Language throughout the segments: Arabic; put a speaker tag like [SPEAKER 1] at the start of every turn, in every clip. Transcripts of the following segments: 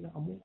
[SPEAKER 1] عمو.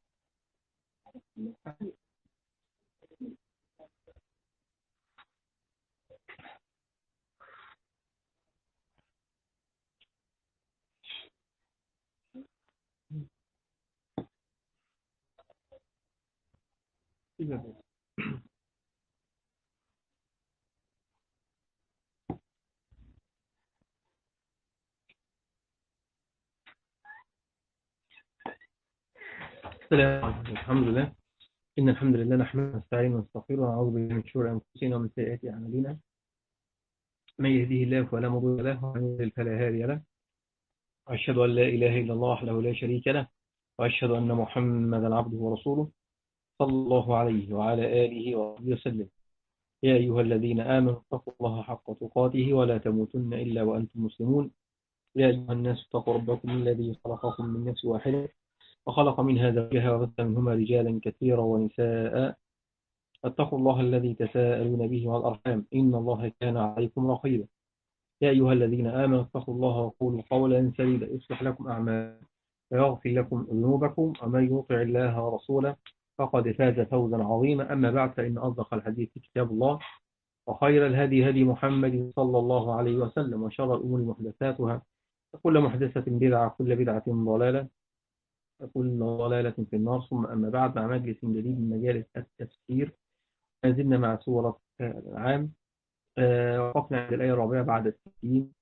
[SPEAKER 1] السلام عليكم. الحمد لله. إن الحمد لله نحمده ونستعينه ونستغفره ونعوذ بالله من شرور أنفسنا ومن سيئات أعمالنا. من يهديه الله فلا مضل له ومن يضلل فلا هادي له. وأشهد أن لا إله إلا الله وحده لا شريك له، وأشهد أن محمدا عبده ورسوله صلى الله عليه وعلى آله وصحبه وسلم. يا أيها الذين آمنوا اتقوا الله حق تقاته ولا تموتن إلا وأنتم مسلمون. يا أيها الناس اتقوا ربكم الذي خلقكم من نفس واحدة وخلق منها زوجها وبث منهما رجالا كثيرا ونساء. اتقوا الله الذي تساءلون به والأرحام إن الله كان عليكم رقيبا. يا أيها الذين آمنوا اتقوا الله وقولوا قولا سديدا يصلح لكم أعمالكم ويغفر لكم ذنوبكم، ومن يطع الله ورسوله فقد فاز فوزا عظيما. أما بعد، فإن أصدق الحديث كتاب الله، وخير الهدي هدي محمد صلى الله عليه وسلم، وشر الأمور محدثاتها، وكل محدثة بدعة، كل بدعة ضلالة، وكل ضلالة في النار. ثم أما بعد، مع مجلس جديد من مجالس التفسير، ما زلنا مع سورة الأنعام. وقفنا عند الآية الرابعة بعد الستين،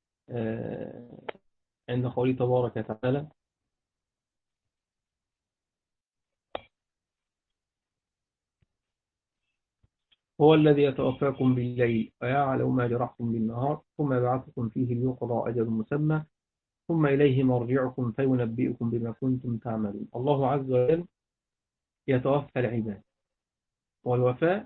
[SPEAKER 1] عند قوله تبارك وتعالى: هو الذي يتوفاكم بالليل ويعلم ما جرحتم بالنهار ثم يبعثكم فيه ليقضى أجل مسمى ثم إليه مرجعكم فينبئكم بما كنتم تعملون. الله عز وجل يتوفى العباد، والوفاة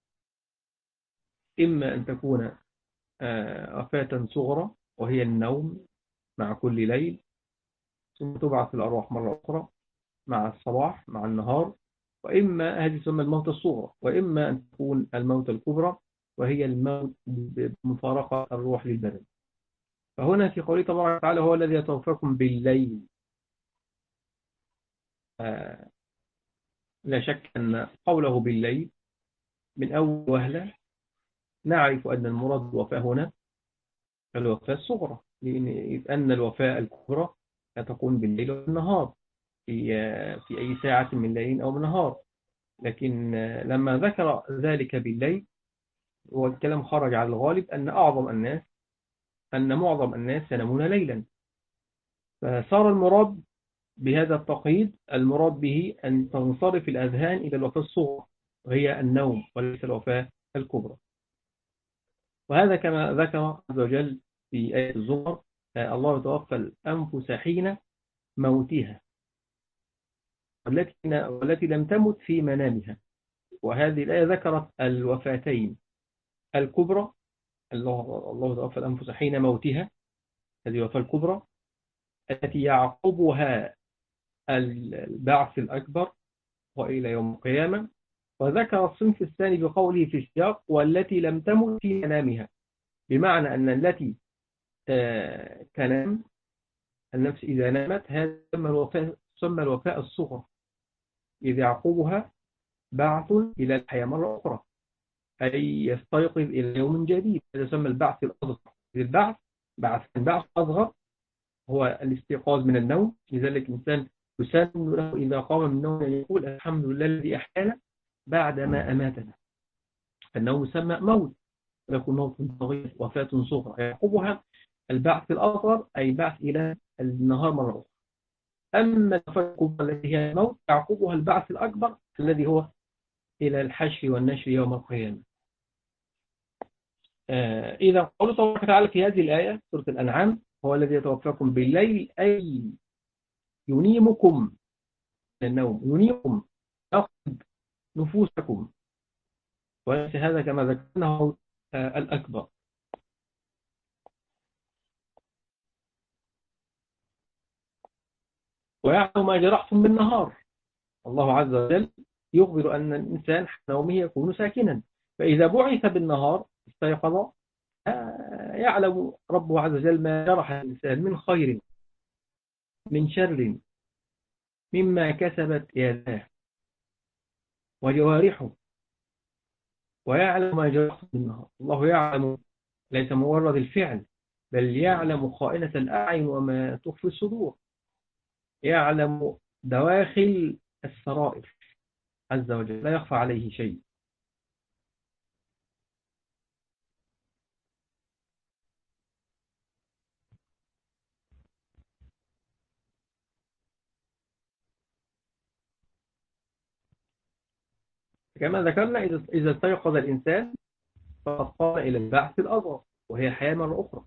[SPEAKER 1] إما أن تكون وفاة صغرى وهي النوم مع كل ليل، ثم تبعث الأرواح مرة أخرى مع الصباح مع النهار، وإما هذه تسمى الموت الصغرى، وإما أن تكون الموت الكبرى وهي الموت بمفارقة الروح للبدن. فهنا في قوله تبارك وتعالى: هو الذي يتوفاكم بالليل، لا شك أن قوله بالليل من أول وهلة نعرف أن المراد بالوفاة هنا الوفاة الصغرى، لأن الوفاة الكبرى لا تكون بالليل والنهار في أي ساعة من ليل أو من نهار. لكن لما ذكر ذلك بالليل، والكلام خرج على الغالب أن معظم الناس ينامون ليلا، فصار المراد بهذا التقييد المراد به أن تنصرف الأذهان إلى الوفاة الصغرى وهي النوم، وليس الوفاة الكبرى. وهذا كما ذكر عز وجل في آية الزمر: الله يتوفى الأنفس حين موتها والتي لم تمت في منامها. وهذه الآية ذكرت الوفاتين الكبرى، الله يتوفى الأنفس حين موتها، هذه الوفاة الكبرى التي يعقبها البعث الأكبر وإلى يوم القيامة. وذكر الصنف الثاني بقوله في السياق: والتي لم تمت في منامها، بمعنى أن التي تنام النفس إذا نامت هذا تسمى الوفاة الصغرى، إذ يعقبها بعث إلى الحياة مرة أخرى، أي يستيقظ إلى يوم جديد، هذا يسمى البعث الأصغر. البعث بعث أصغر هو الاستيقاظ من النوم، لذلك الإنسان يسن له إذا قام من النوم أن يقول: الحمد لله الذي أحيانا بعد ما أماتنا. النوم يسمى موت، ويكون موت صغير، وفاة صغرى، يعقبها البعث الأصغر أي بعث إلى النهار مرة أخرى. أما الوفاة الكبرى التي هي الموت يعقبها البعث الأكبر الذي هو إلى الحشر والنشر يوم القيامة. إذا قوله تبارك وتعالى في هذه الآية سورة الأنعام: هو الذي يتوفاكم بالليل، أي ينيمكم من النوم، ينيمكم، يأخذ نفوسكم، وليس هذا كما ذكرناه الأكبر. ويعلم ما جرحتم بالنهار، الله عز وجل يخبر أن الإنسان حين نومه يكون ساكنا، فإذا بعث بالنهار استيقظ يعلم ربه عز وجل ما جرح الإنسان من خير من شر، مما كسبت يداه وجوارحه، ويعلم ما جرحت بالنهار. الله يعلم ليس مجرد الفعل، بل يعلم خائنة الأعين وما تخفي الصدور، يعلم دواخل السرائر عز وجل، لا يخفى عليه شيء. كما ذكرنا، إذا استيقظ الإنسان فقد قام إلى البعث الأصغر وهي الحياة مرة أخرى.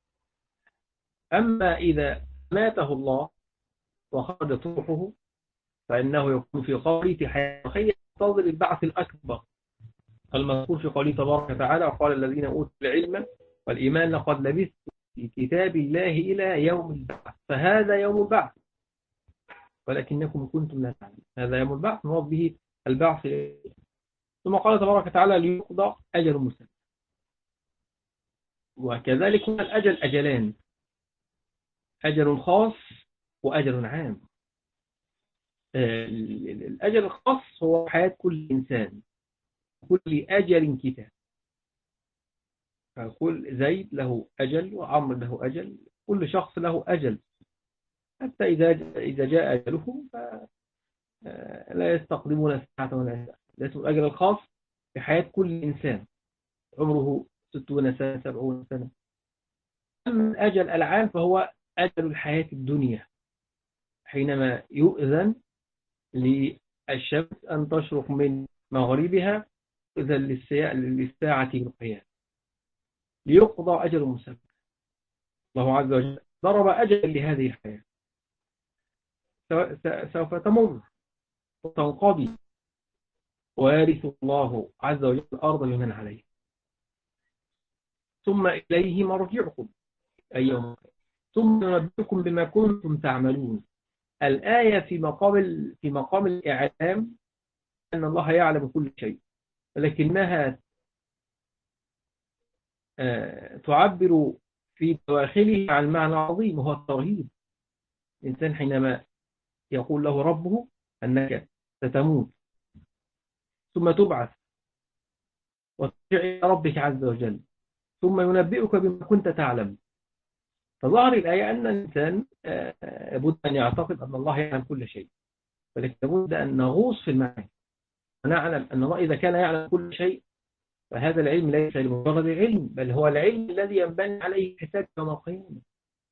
[SPEAKER 1] أما إذا ماته الله وخرجت روحه فإنه يكون في قبره في حياة أخية ينتظر البعث الأكبر المذكور في قوله تبارك وتعالى: وقال الذين أوتوا العلم والإيمان لقد لبثت في كتاب الله إلى يوم البعث، فهذا يوم البعث ولكنكم كنتم لا تعلمون. هذا يوم البعث مراد به البعث. ثم قال تبارك وتعالى: ليقضى أجل مسمى. وكذلك الأجل أجلان: أجل خاص وأجل عام. الأجل الخاص هو حياة كل إنسان، كل أجل كتاب. كل زيد له أجل وعمر له أجل، كل شخص له أجل، حتى إذا جاء أجله فلا يستقدمون ساعة ولا ساعة. ده اسمه الأجل الخاص في حياة كل إنسان عمره 60 سنة 70 سنة. أما الأجل العام فهو أجل الحياة الدنيا، حينما يؤذن للشمس أن تشرق من مغربها، يؤذن للساعة بالقيام ليقضى أجل مسمى. الله عز وجل ضرب أجل لهذه الحياة سوف تمر وتنقضي، ويرث الله عز وجل الأرض بمن عليه، ثم إليه مرجعكم أي يوم، ثم ننبئكم بما كنتم تعملون. الآية في مقام الإعلام أن الله يعلم كل شيء، ولكنها تعبر في دواخله عن معنى عظيم وهو الترهيب. الإنسان حينما يقول له ربه أنك ستموت ثم تبعث وترجع إلى ربك عز وجل ثم ينبئك بما كنت تعلم، فظهر الآية أن الإنسان لابد أن يعتقد أن الله يعلم كل شيء، ولكن لابد أن نغوص في المعنى ونعلم أن الله إذا كان يعلم كل شيء فهذا العلم ليس لمجرد العلم، بل هو العلم الذي ينبني عليه الحساب يوم القيامة.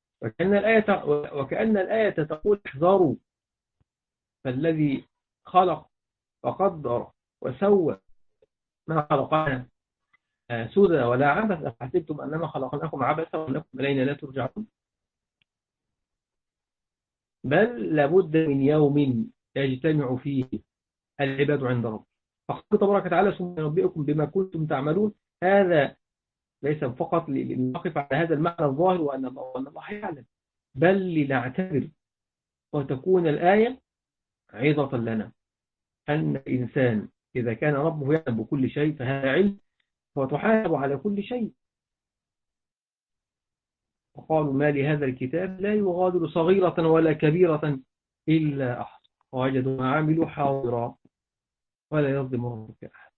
[SPEAKER 1] وكأن الآية تقول: احذروا، فالذي خلق وقدر وسوى ما خلقنا سدى ولا عبث، أفحسبتم أنما خلقناكم عبثا وأنكم إلينا لا ترجعون. بل لابد من يوم يجتمع فيه العباد عند رب. فقال تبارك وتعالى: ثم ينبئكم بما كنتم تعملون. هذا ليس فقط لنقف على هذا المعنى الظاهر وأن الله يعلم، بل لنعتبر وتكون الآية عظة لنا أن الإنسان إذا كان ربه يعلم بكل شيء فهذا علم وتحاسب على كل شيء. وقالوا: ما لهذا الكتاب لا يغادر صغيرة ولا كبيرة إلا أحصى ووجدوا ما عملوا حاضرا ولا يظلم ربك أحد.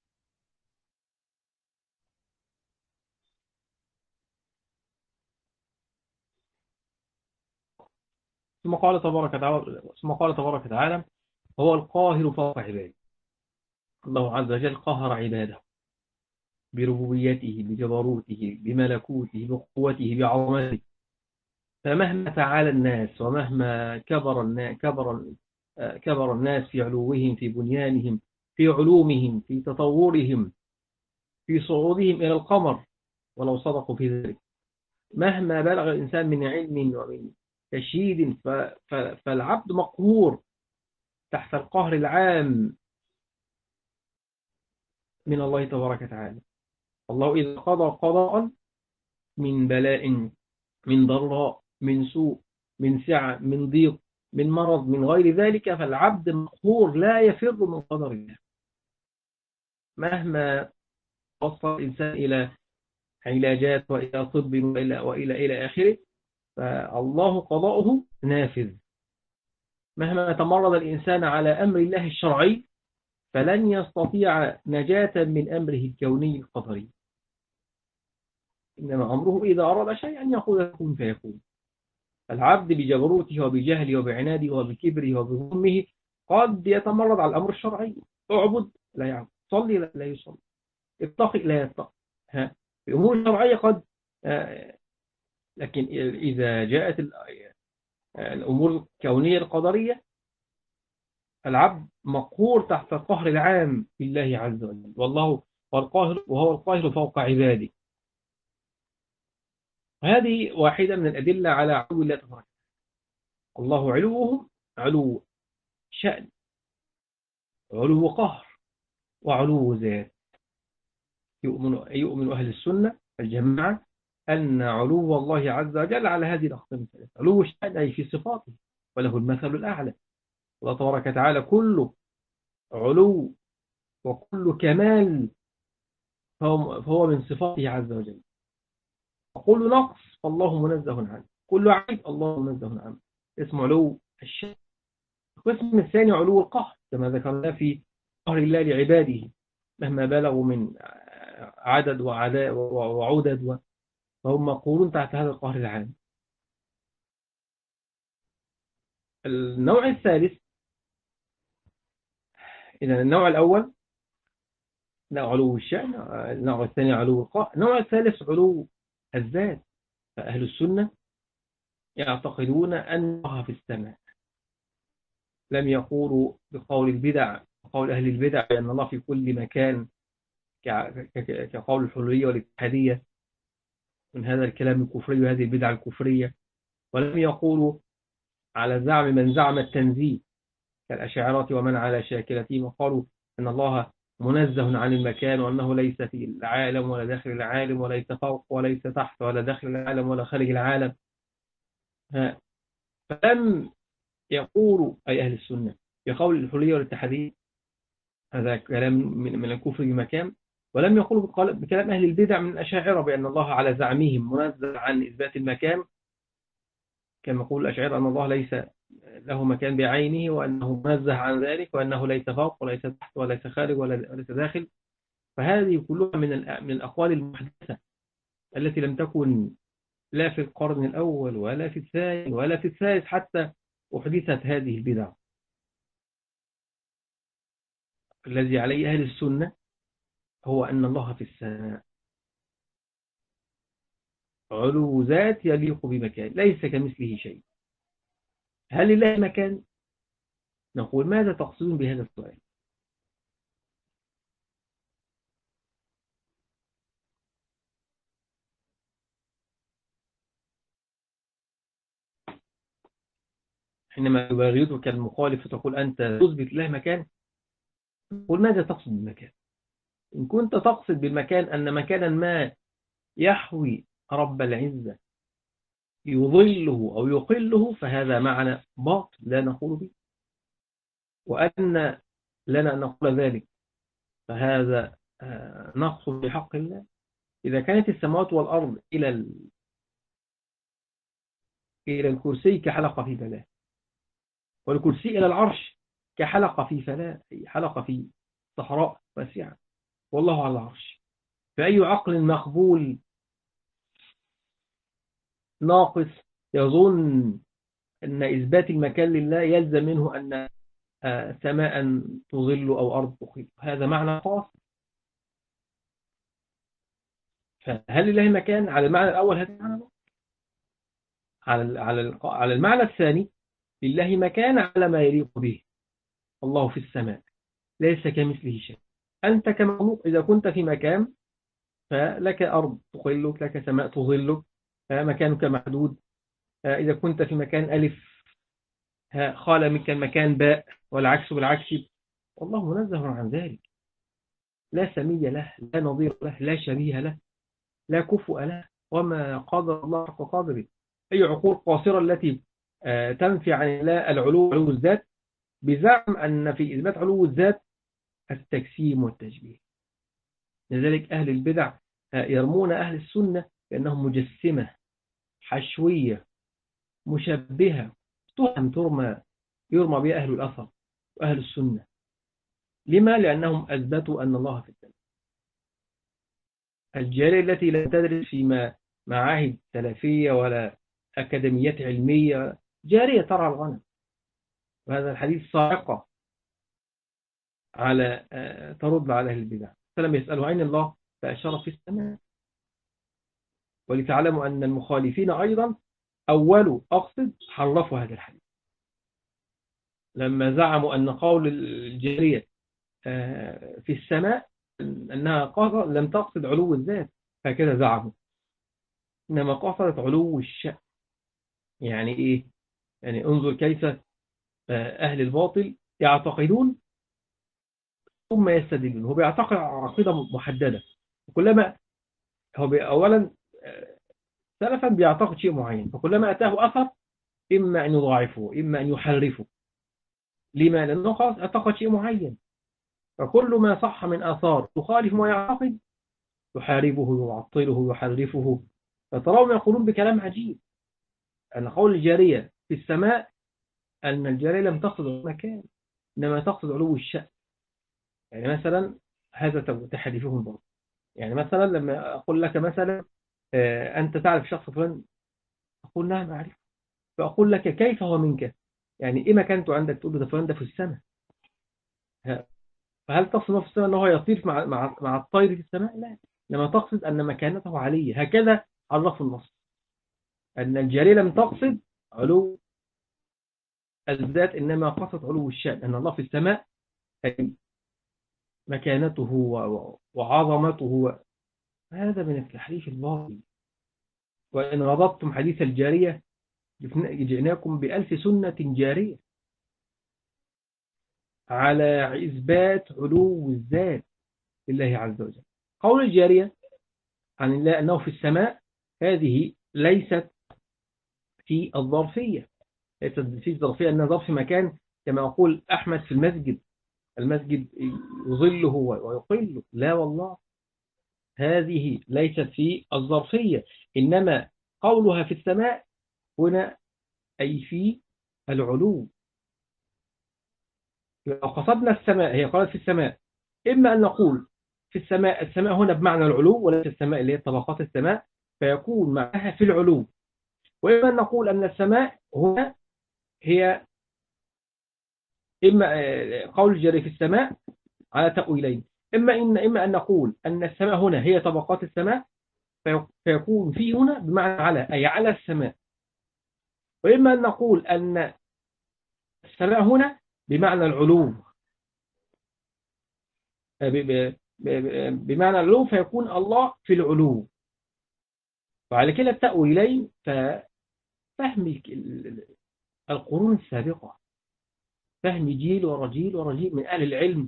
[SPEAKER 1] ثم قال تبارك وتعالى: هو القاهر فوق عباده. الله عز وجل قهر عباده بربوبيته، بجبروته، بملكوته، بقوته، بعظمته. فمهما تعالى الناس ومهما كبر الناس في علوهم، في بنيانهم، في علومهم، في تطورهم، في صعودهم إلى القمر ولو صدقوا في ذلك، مهما بلغ الإنسان من علم ومن تشييد فالعبد مقهور تحت القهر العام من الله تبارك وتعالى. الله إذا قضى قضاء من بلاء، من ضراء، من سوء، من سعة، من ضيق، من مرض، من غير ذلك، فالعبد مقهور لا يفر من قدر الله. مهما وصل الإنسان إلى علاجات وإلى طب وإلى آخره، فالله قضاؤه نافذ مهما تمرد الإنسان على أمر الله الشرعي فلن يستطيع نجاة من أمره الكوني القدري. إنما أمره إذا أراد شيئا يقول له كن فيكون. العبد بجبروته وبجهله وبعناده وبكبره وبظلمه قد يتمرد على الأمر الشرعي. اعبد لا يعبد، صلي لا يصلي، اتقي لا يتقي. في أمور الشرعية قد لكن إذا جاءت الأمور الكونية القدرية العبد مقهور تحت القهر العام لله عز وجل، والله والقاهر وهو القاهر فوق عباده. هذه واحدة من الأدلة على علو الله تبارك. الله علوه علو شأن، علو قهر، وعلو ذات. يؤمن أهل السنة الجماعة أن علو الله عز وجل على هذه الأقسام الثلاثة. علو الشأن أي في صفاته، وله المثل الأعلى. الله تبارك وتعالى كله علو وكل كمال، فهو من صفاته عز وجل. وكل نقص فالله منزه عنه، كل عيب الله منزه عنه. اسمه علو الشأن. القسم الثاني علو القهر كما ذكرنا في قهر الله لعباده مهما بلغوا من عدد وعدد، فهم مقهورون تحت هذا القهر العام. النوع الثالث، إذا النوع الأول علو الشأن، النوع الثاني علو القهر، النوع الثالث علو الذات. فأهل السنة يعتقدون أن الله في السماء. لم يقولوا بقول البدع وقول أهل البدع بأن الله في كل مكان كقول الحلولية والاتحادية من هذا الكلام الكفري وهذه البدع الكفرية. ولم يقولوا على زعم من زعم التنزيه كالأشاعرة ومن على شاكلتهم، وقالوا أن الله منزه عن المكان وأنه ليس في العالم ولا داخل العالم وليس فوق وليس تحت ولا داخل العالم ولا خارج العالم. فلم يقولوا أي أهل السنة بقول الحلولية والاتحادية هذا كلام من الكفر بمكان، ولم يقولوا بكلام أهل البدع من الأشاعرة بأن الله على زعمهم منزه عن إثبات المكان، كما يقول الأشاعرة أن الله ليس له مكان بعينه وأنه منزه عن ذلك وأنه ليس فوق وليس تحت وليس خارج وليس داخل. فهذه كلها من الأقوال المحدثة التي لم تكن لا في القرن الأول ولا في الثاني ولا في الثالث حتى أحدثت هذه البدع. الذي عليه أهل السنة هو أن الله في السماء، علو ذات يليق بمكان، ليس كمثله شيء. هل لله مكان؟ نقول ماذا تقصدون بهذا السؤال؟ حينما يباغتك المخالف وتقول أنت تثبت له مكان، قل ماذا تقصد بالمكان؟ إن كنت تقصد بالمكان أن مكانا ما يحوي رب العزة يظله أو يقله فهذا معنى باطل لا نقول به، وأن لنا أن نقول ذلك فهذا نقص بحق الله. إذا كانت السماوات والأرض إلى الكرسي كحلقة في فلاة، والكرسي إلى العرش كحلقة في فلاة، حلقة في صحراء واسعة، والله على العرش. فأي عقل مقبول ناقص يظن أن إثبات المكان لله يلزم منه أن سماء تظل أو أرض تقيم، هذا معنى خاص. فهل لله مكان؟ على المعنى الأول هذا معنى، على المعنى الثاني لله مكان على ما يليق به. الله في السماء ليس كمثله شيء. أنت كمخلوق إذا كنت في مكان فلك أرض تقلك، لك سماء تظلك، مكانك محدود. إذا كنت في مكان ألف خال منك المكان باء، والعكس بالعكس. والله منزه عن ذلك، لا سمي له، لا نظير له، لا شبيه له، لا كفؤ له، وما قدر الله حق قدره. أي عقول قاصرة التي تنفي عن الله العلو، علو الذات، بزعم أن في إثبات علو الذات التجسيم والتشبيه. لذلك أهل البدع يرمون أهل السنة بأنهم مجسمة حشوية مشبهة، ترمى يرمى بها أهل الأثر وأهل السنة. لما؟ لأنهم أثبتوا أن الله في السماء. الجارية التي لا تدرس في معاهد سلفية ولا أكاديميات علمية، جارية ترعى الغنم. وهذا الحديث صاعقة على ترد على أهل البدع. فلم يسألوا عين الله فأشار في السماء. ولتعلموا أن المخالفين أيضا أقصد حرفوا هذا الحديث لما زعموا أن قول الجارية في السماء أنها لم تقصد علو الذات، هكذا زعموا، إنما قصدت علو الشأن. يعني إيه؟ يعني انظر كيف أهل الباطل يعتقدون ثم يستدلون. هو بيعتقد عقيدة محددة، وكلما هو أولا سلفا بيعتقد شيء معين، فكلما أتاه أثر إما أن يضاعفه إما أن يحرفه. لما؟ لأنه خلاص اعتقد شيء معين، فكل ما صح من آثار تخالف ما يعتقد يحاربه يعطله يحرفه. فتراهم يقولون بكلام عجيب أن قول الجارية في السماء أن الجارية لم تقصد المكان إنما تقصد علو الشأن. يعني مثلا هذا تحريفهم برضه. يعني مثلا لما أقول لك مثلا أنت تعرف شخص فلان، أقول نعم أعرف، فأقول لك كيف هو منك؟ يعني إيه مكانته عندك؟ تقول ده فلان ده في السماء. فهل تقصد في السماء أنه يطير مع الطير في السماء؟ لا، لما تقصد أن مكانته عالية. هكذا عرفوا النص أن الجارية لم تقصد علو الذات إنما قصد علو الشأن، أن الله في السماء أي مكانته وعظمته. هذا من التحريف الباطل. وإن ربطتم حديث الجارية جئناكم بألف سنة جارية على إثبات علو الذات لله عز وجل. قول الجارية عن الله أنه في السماء هذه ليست في الظرفية، ليست في الظرفية أنها ظرف مكان كما أقول أحمد في المسجد يظله ويقله. لا والله، هذه ليست في الظرفية، إنما قولها في السماء هنا أي في العلو. لو قصدنا السماء، هي قالت في السماء، إما أن نقول في السماء، السماء هنا بمعنى العلو وليس السماء اللي هي طبقات السماء، فيكون معها في العلو. وإما أن نقول أن السماء هنا هي إما قول الجاري في السماء على تأويلين، إما أن نقول أن السماء هنا هي طبقات السماء فيكون في هنا بمعنى على أي على السماء، وإما أن نقول أن السماء هنا بمعنى العلو بمعنى العلو فيكون الله في العلو. وعلى كلا التأويلين ففهم القرون السابقة، فهم جيل ورجيل ورجيل من أهل العلم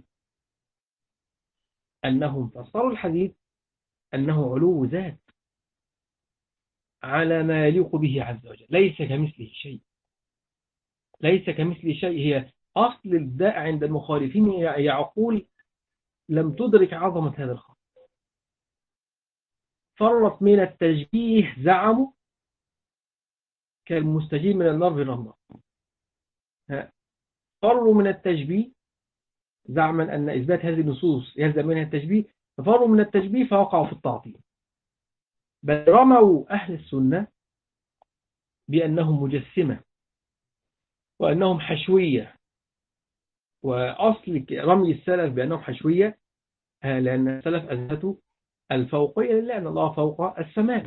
[SPEAKER 1] أنهم فسروا الحديث أنه علو ذات على ما يليق به عز وجل، ليس كمثله شيء. ليس كمثله شيء هي أصل الداء عند المخالفين، هي عقول لم تدرك عظمة هذا الخلق. فرط من التشبيه زعموا كالمستجيب من النار بالرمضة. فروا من التشبيه زعما أن إثبات هذه النصوص يلزم منها التشبيه، ففروا من التشبيه فوقعوا في التعطيل. بل رموا أهل السنة بأنهم مجسمة وأنهم حشوية. وأصل رمي السلف بأنهم حشوية لأن السلف أثبتوا الفوقية لله، أن الله فوق السماء.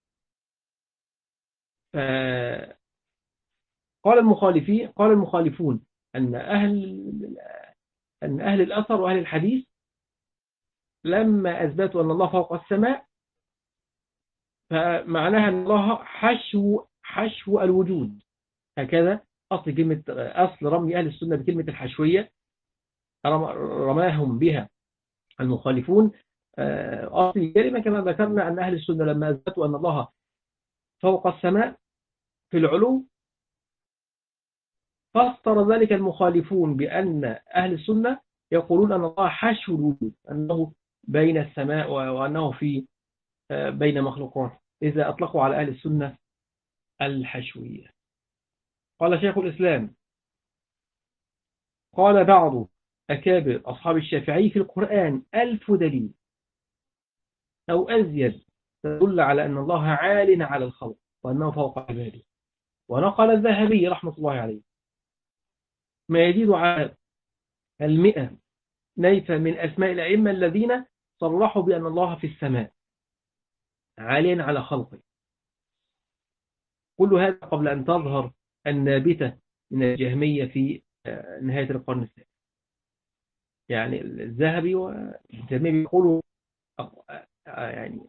[SPEAKER 1] قال المخالفون أن أهل الأثر وأهل الحديث لما أثبتوا أن الله فوق السماء فمعناها أن الله حشو الوجود. هكذا أصل رمي أهل السنة بكلمة الحشوية رماهم بها المخالفون. أصل الكلمة كما ذكرنا أن أهل السنة لما أثبتوا أن الله فوق السماء في العلو فسر ذلك المخالفون بأن أهل السنة يقولون أن الله حشو الوجود، أنه بين السماء وأنه في بين مخلوقات، إذا أطلقوا على أهل السنة الحشوية. قال شيخ الإسلام قال بعض أكابر أصحاب الشافعي في القرآن 1000 دليل أو أزيد تدل على أن الله عال على الخلق وأنه فوق عباده. ونقل الذهبي رحمة الله عليه ما يزيد على 100 نيفا من أسماء الأئمة الذين صرحوا بأن الله في السماء عاليا على خلقه. كل هذا قبل أن تظهر النابتة من الجهمية في نهاية القرن الثاني. يعني الذهبي والجهمية بيقولوا يعني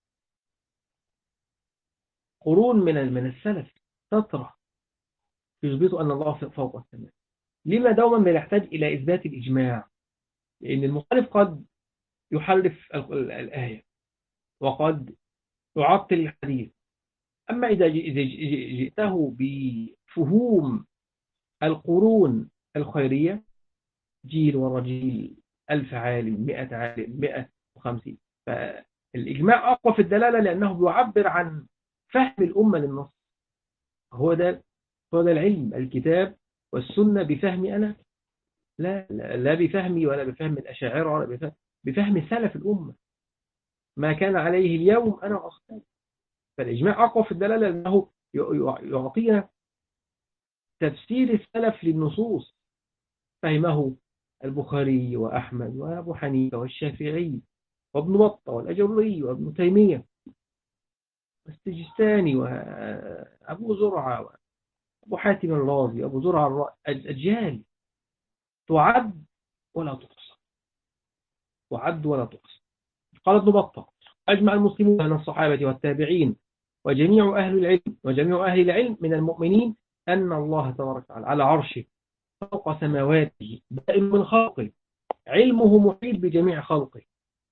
[SPEAKER 1] قرون من السلف تطرح يثبتوا أن الله فوق السماء. لما دوما بنحتاج إلى إثبات الإجماع؟ لأن المخالف قد يحرف الآية وقد يعطل الحديث. أما إذا جئته بفهوم القرون الخيرية، جيل ورا جيل، 1000 عالم، 100 عالم، 150، فالإجماع أقوى في الدلالة لأنه بيعبر عن فهم الأمة للنص. هو ده العلم، الكتاب والسنة بفهمي أنا، لا بفهمي ولا بفهم الأشاعرة ولا بفهم سلف الأمة. ما كان عليه اليوم أنا أصحابي. فالإجماع أقوى في الدلالة لأنه يعطينا تفسير السلف للنصوص، فهمه البخاري وأحمد وأبو حنيفة والشافعي وابن بطة والأجري وابن تيمية والسجستاني وأبو زرعة وأبو حاتم الرازي وأبو زرعة الأجيال تعد ولا تحصى، تعد ولا تحصى. قال ابن بطة: أجمع المسلمون من الصحابة والتابعين وجميع أهل العلم من المؤمنين أن الله تبارك وتعالى على عرشه فوق سماواته بائن من خلقه، علمه محيط بجميع خلقه.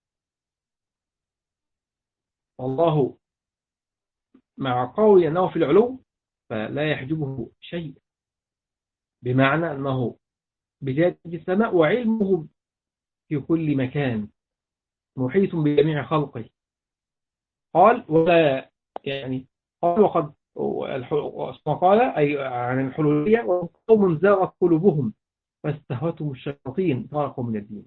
[SPEAKER 1] والله مع قول أنه في العلو فلا يحجبه شيء، بمعنى أنه بذاته في السماء وعلمه في كل مكان محيط بجميع خلقه. قال ولا يعني قال وقال أي عن الحلولية: وقوم زاغت قلوبهم فاستهوتهم الشياطين فرقوا من الدين.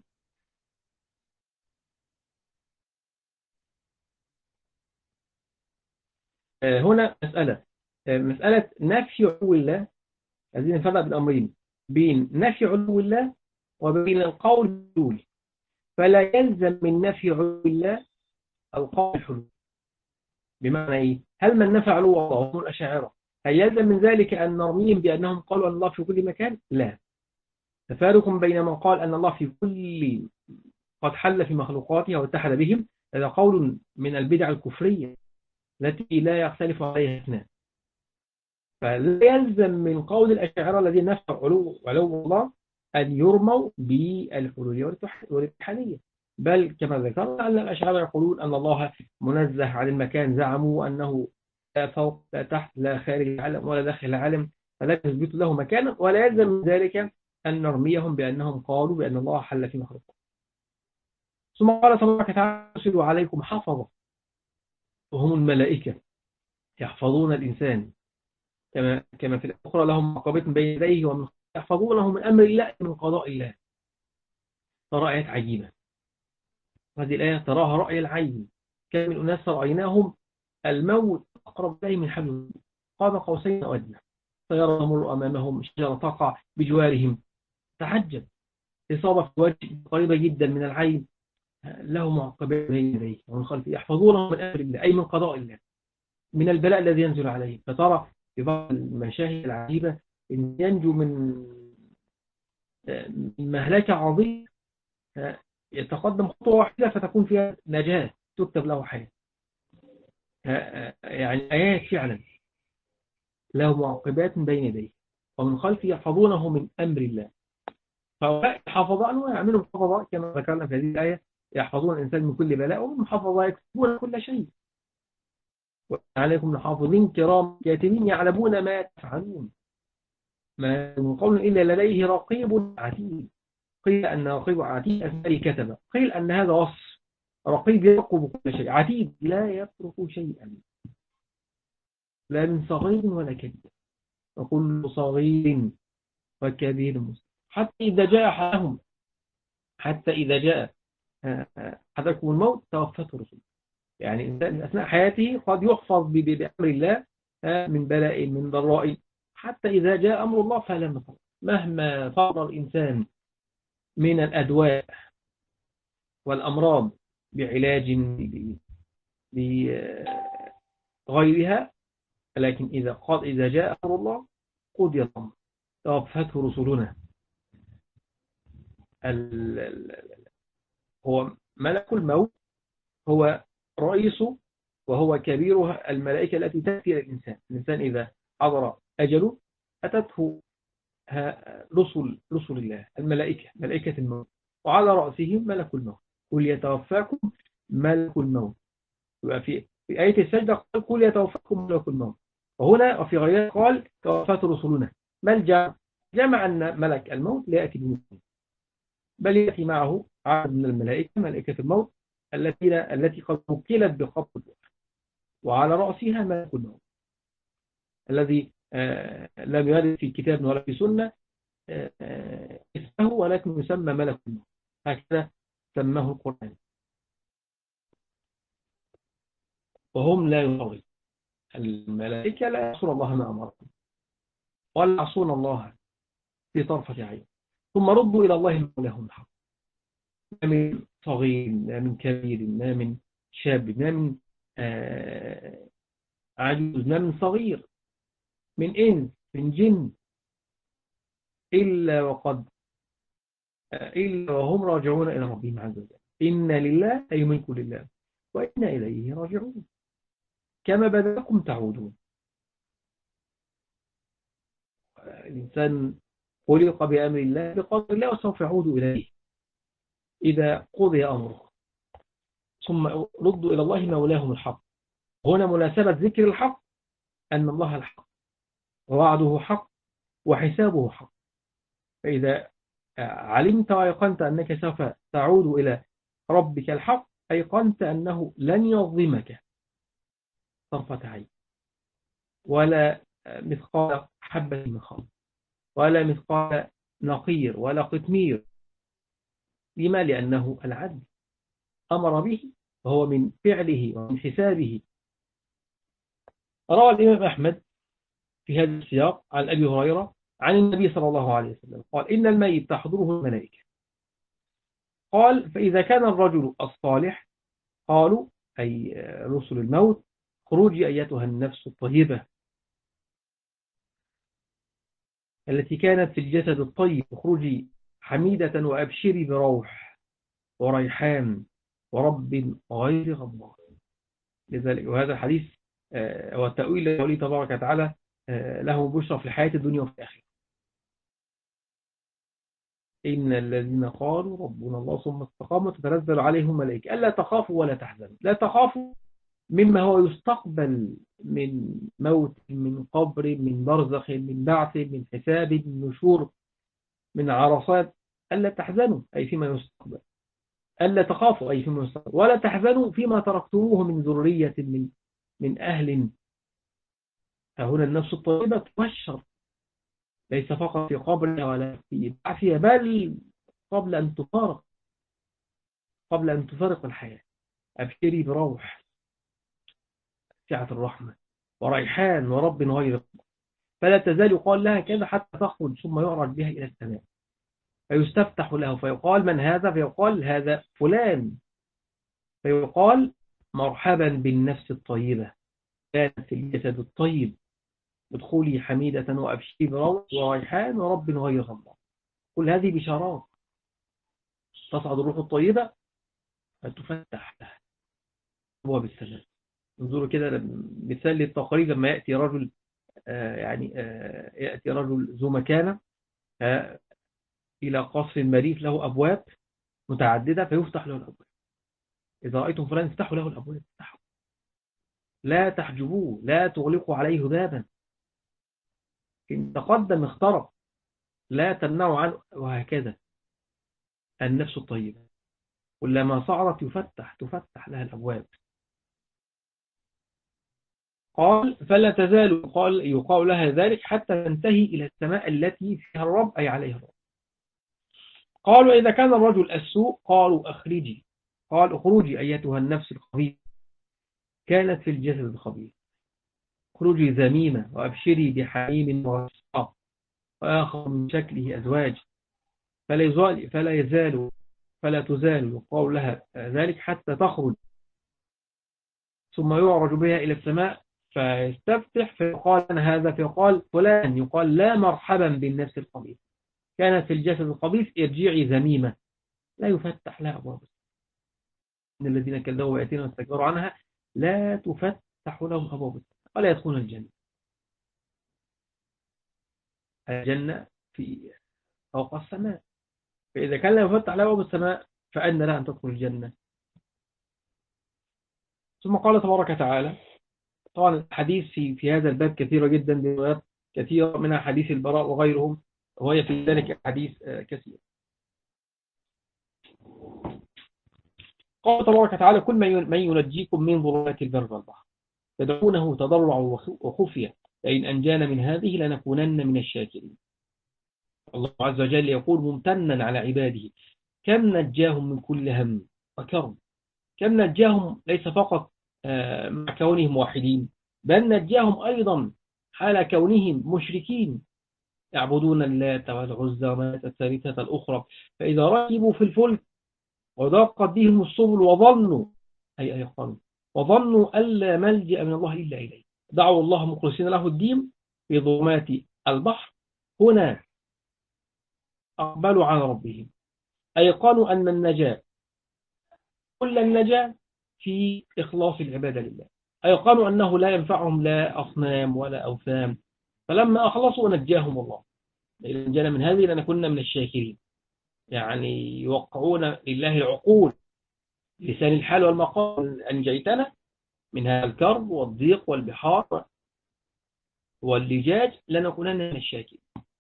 [SPEAKER 1] هنا مسألة نفي علو الله. عايزين نفرق بين الأمرين، بين نفي علو الله وبين القول بالحلول. فلا يلزم من نفي علو الله القول بالحلول. بمعنى إيه؟ هل من نفى علو الله وهم الأشاعرة هل يلزم من ذلك أن نرميهم بأنهم قالوا أن الله في كل مكان؟ لا. تفارق بين من قال أن الله في كل قد حل في مخلوقاته واتحد بهم، هذا قول من البدع الكفرية التي لا يختلف عليها اثنان. فلا يلزم من قول الأشاعرة الذين نفوا علو الله أن يرموا بالحلولية والاتحادية، بل كما ذكرنا أن الأشاعرة يقولون أن الله منزه عن المكان، زعموا أنه لا فوق لا تحت لا خارج العالم ولا داخل العالم، فلا يثبت له مكانا، ولا يلزم من ذلك أن نرميهم بأنهم قالوا بأن الله حل في مخلوقه. ثم قال تبارك وتعالى: يرسل عليكم حفظة وهم الملائكة يحفظون الإنسان كما في الأخرى لهم معقبات من بين يديه ومن يحفظونه من أمر الله من قضاء الله. ترى آيات عجيبة. هذه الآية تراها رأي العين. كم من أناس رأيناهم الموت أقرب إليه من حبل الموت، قاب قوسين أو أدنى، سيرى تمر أمامهم شجرة تقع بجوارهم، تعجب، إصابة في الوجه قريبة جدا من العين، له معقبات بين يديه ومن خلفه يحفظونه من أمر الله أي من قضاء الله، من البلاء الذي ينزل عليه. فترى في بعض المشاهد العجيبة إن ينجو من مهلكة عظيمة يتقدم خطوة واحدة فتكون فيها نجاة تكتب له حياة. يعني آيات فعلا. له معقبات من بين يديه ومن خلفه يحفظونه من أمر الله. فهؤلاء الحفظاء أنواع منهم حفظاء كما ذكرنا في هذه الآية يحفظون الإنسان من كل بلاء، ومن حفظاء يكتبون كل شيء. وعليكم حافظين كرام كاتبين يعلمون ما تفعلون ما من قول إلا لديه رقيب عتيد. قيل أن رقيب عتيد أثناء كتب، قيل أن هذا وصف، رقيب يرقب كل شيء، عتيد لا يترك شيئا لا من صغير ولا كبير، وكل صغير وكبير مستقيم. حتى إذا جاء أحدهم، حتى إذا جاء أحدكم الموت توفته رسله. يعني الإنسان أثناء حياته قد يحفظ بأمر الله من بلاء من ضراء، حتى إذا جاء أمر الله فلا مفر. مهما فضل الإنسان من الأدواء والأمراض بعلاج بغيرها، لكن إذا جاء أمر الله قضي الأمر توفته رسلنا. هو ملك الموت هو رئيسه وهو كبيرها الملائكة التي تأتي إلى الإنسان. الإنسان إذا حضر أجله أتته رسل الله الملائكة، ملائكة الموت، وعلى رأسهم ملك الموت. قل يتوفاكم ملك الموت. يبقى في آية السجدة قال قل يتوفاكم ملك الموت، وهنا وفي غيرها قال توفات رسلنا. ما الجمع؟ جمع أن ملك الموت لا يأتي بمثله، بل يأتي معه عدد من الملائكة، ملائكة الموت التي قد وكلت بقبض الروح، وعلى رأسها ملك الموت الذي لم يرد في كتاب ولا في سنة اسمه، ولكن يسمى ملك الموت، هكذا سماه القرآن. وهم لا يعصون الملائكة، لا يعصون الله ما أمرهم ولا يعصون الله في طرفة عين. ثم ردوا إلى الله مولاهم الحق، ما من صغير، ما من كبير، ما من شاب، ما من عجوز، ما من صغير، من إنس، من جن، إلا وهم راجعون إلى ربهم عز وجل. إنا لله أي ملك لله وإنا إليه راجعون كما بدأكم تعودون. الإنسان خلق بأمر الله بقدر الله وسوف يعود إليه إذا قضي أمره. ثم ردوا إلى الله مولاهم الحق. هنا مناسبة ذكر الحق أن الله الحق ووعده حق وحسابه حق. فإذا علمت وأيقنت أنك سوف تعود إلى ربك الحق، أيقنت أنه لن يظلمك طرفة عين، ولا مثقال حبة من خردل، ولا مثقال نقير ولا قطمير. لما؟ لأنه العدل أمر به وهو من فعله ومن حسابه. روى الإمام أحمد في هذا السياق عن أبي هريرة عن النبي صلى الله عليه وسلم قال إن الميت تحضره الملائكة. قال فإذا كان الرجل الصالح قالوا أي رسل الموت خروجي أيتها النفس الطيبة التي كانت في الجسد الطيب، اخرجي حميدة وأبشري بروح وريحان ورب غير غضبان. لذلك وهذا الحديث هو التأويل لقوله تبارك وتعالى له بشرى في الحياة الدنيا وفي الآخرة. إن الذين قالوا ربنا الله ثم استقاموا تتنزل عليهم ملائكة ألا تخافوا ولا تحزنوا. لا تخافوا مما هو يستقبل من موت، من قبر، من برزخ، من بعث، من حساب، من نشور، من عرصات. ألا تحزنوا أي فيما يستقبل، ألا تخافوا أي فيما يستقبل، ولا تحزنوا فيما تركتموه من ذرية من أهل. فهنا النفس الطيبة تبشر ليس فقط في قبرها ولا في بعثها، بل قبل أن تفارق الحياة. أبشري بروح سعة الرحمة وريحان ورب غير، فلا تزال يقال لها كذا حتى تخرج، ثم يعرج بها إلى السماء فيستفتح له فيقال من هذا؟ فيقال هذا فلان، فيقال مرحبا بالنفس الطيبة كانت في الجسد الطيب، ادخلي حميدة وأبشري بروح وريحان ورب غير غضبان. كل هذه بشارات. تصعد الروح الطيبة فتفتح لها أبواب السماء. انظروا كده مثال للتقريب لما يأتي رجل يأتي رجل ذو مكانة إلى قصر مريف له أبواب متعددة فيفتح له الأبواب. إذا رأيتم فلان افتحوا له الأبواب، افتحوا، لا تحجبوه، لا تغلقوا عليه بابا، إن تقدم اخترق، لا تمنعوا عنه. وهكذا النفس الطيبة كلما صعدت تفتح لها الأبواب. قال فلا تزال يقال لها ذلك حتى تنتهي إلى السماء التي فيها الرب أي عليها الرب. قالوا إذا كان الرجل السوء قالوا أخرجي، قال اخرجي أيتها النفس الخبيثة كانت في الجسد الخبيث، اخرجي ذميمة وأبشري بحميم وشقاق وآخر من شكله أزواج، فلا تزال يقال لها ذلك حتى تخرج، ثم يعرج بها إلى السماء فيستفتح فيقال أنا هذا، فيقال فلان، يقال لا مرحبا بالنفس الخبيث كانت في الجسد الخبيث ارجعي ذميمة، لا يفتح لها أبواب إن الذين كذبوا بآياتنا واستكبروا عنها لا تفتح لهم أبواب السماء ولا يدخلون الجنة. الجنة في فوق السماء، فإذا كان لا يفتح لها أبواب السماء فأن لها أن تدخل الجنة. ثم قال تبارك وتعالى، طبعا الحديث في هذا الباب كثيرة جدا بروايات كثيرة منها حديث البراء وغيرهم، وهي في ذلك حديث كثير. قال تبارك وتعالى كل من ينجيكم من ظلمات البر والبحر تدعونه تضرعا وخفية لئن أنجانا من هذه لنكونن من الشاكرين. الله عز وجل يقول ممتنا على عباده كم نجاهم من كل هم وكرب، كم نجاهم ليس فقط مع كونهم واحدين، بل نجاهم أيضا حال كونهم مشركين يعبدون اللات والعزى ومناة الثالثة الأخرى، فإذا ركبوا في الفلك وضاقت بهم السبل وظنوا أي أيقنوا وظنوا ألا ملجأ من الله إلا إليه دعوا الله مخلصين له الدين في ظلمات البحر، هنا أقبلوا على ربهم أيقنوا أن النجاة كل النجاة في إخلاص العبادة لله، أيقنوا أنه لا ينفعهم لا أصنام ولا أوثان، فلما أخلصوا نجاهم الله إذا نجانا من هذه لنكن من الشاكرين، يعني يوقعون لله العقول لسان الحال والمقام أنجيتنا من هذا الكرب والضيق والبحار واللجاج لنكونن من الشاكرين.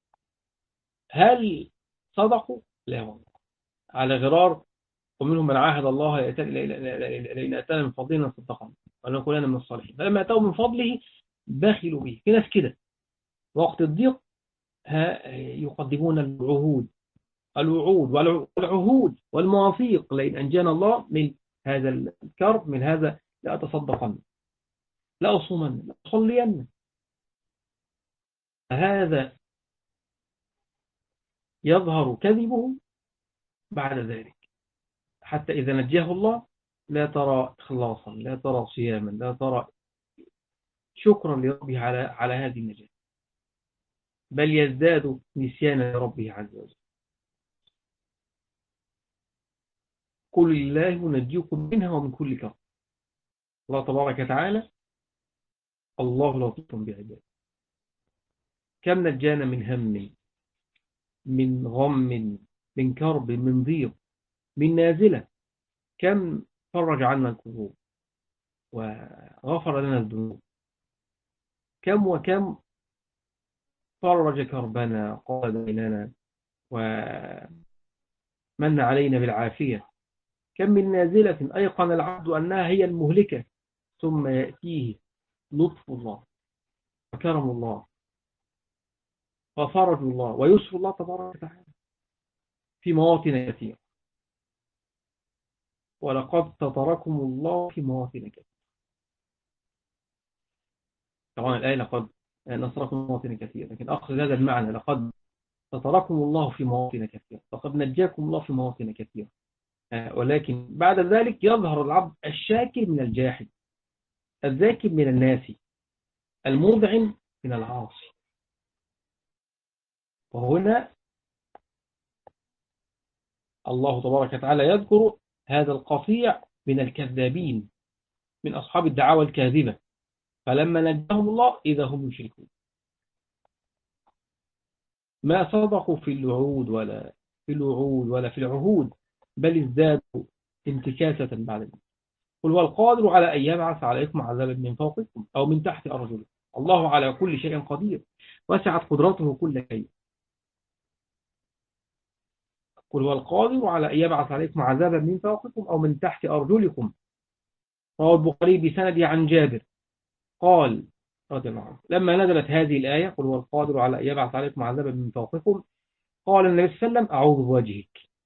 [SPEAKER 1] هل صدقوا؟ لا والله، على غرار، ومنهم من عاهد الله لئن أتانا من فضلنا صدقنا ولنكونن من الصالحين، فلما أتوا من فضله بخلوا به. في ناس كده وقت الضيق يقدمون الوعود والعهود والمواثيق لئن أنجانا الله من هذا الكرب من هذا لأتصدقن لأصومن لأصلين. هذا يظهر كذبه بعد ذلك، حتى إذا نجاه الله لا ترى إخلاصا، لا ترى صياما، لا ترى شكرا لربه على هذه النجاة، بل يزداد نسيانا لربه عز وجل. قل الله ينجيكم منها ومن كل كرب. الله تبارك وتعالى الله لطيف بعباده، كم نجانا من هم من غم من كرب من ضيق من نازلة، كم فرج عنا الكروب وغفر لنا الذنوب، كم وكم فرج كربنا قاد إلينا ومن علينا بالعافية، كم من نازلة أيقن العبد أنها هي المهلكة ثم يأتيه لطف الله وكرم الله وفرج الله ويسر الله تبارك وتعالى في مواطن كثيرة، ولقد ستركم الله في مواطن كثيرة. طبعا الآية لقد نصركم في مواطن كثيرة، لكن أخذ هذا المعنى لقد ستركم الله في مواطن كثيرة، لقد نجاكم الله في مواطن كثيرة، ولكن بعد ذلك يظهر العبد الشاكر من الجاحد، الذاكر من الناس، المذعن من العاصي. وهنا الله تبارك وتعالى يذكر هذا القطيع من الكذابين من أصحاب الدعاوى الكاذبة، فلما نجاهم الله إذا هم يشركون، ما صدقوا في الوعود ولا في العهود، بل ازدادوا انتكاسة بعد ذلك. قل هو القادر على أن يبعث عليكم عذابا من فوقكم أو من تحت أرجلكم الله على كل شيء قدير وسعت قدرته كل شيء. قل هو القادر على أن يبعث عليكم عذابا من فوقكم أو من تحت أرجلكم. رواه البخاري بسند عن جابر قال رضي الله عنه لما نزلت هذه الآية قل هو القادر على أن يبعث عليكم عذابا من فوقكم قال النبي صلى الله عليه وسلم أعوذ بوجهك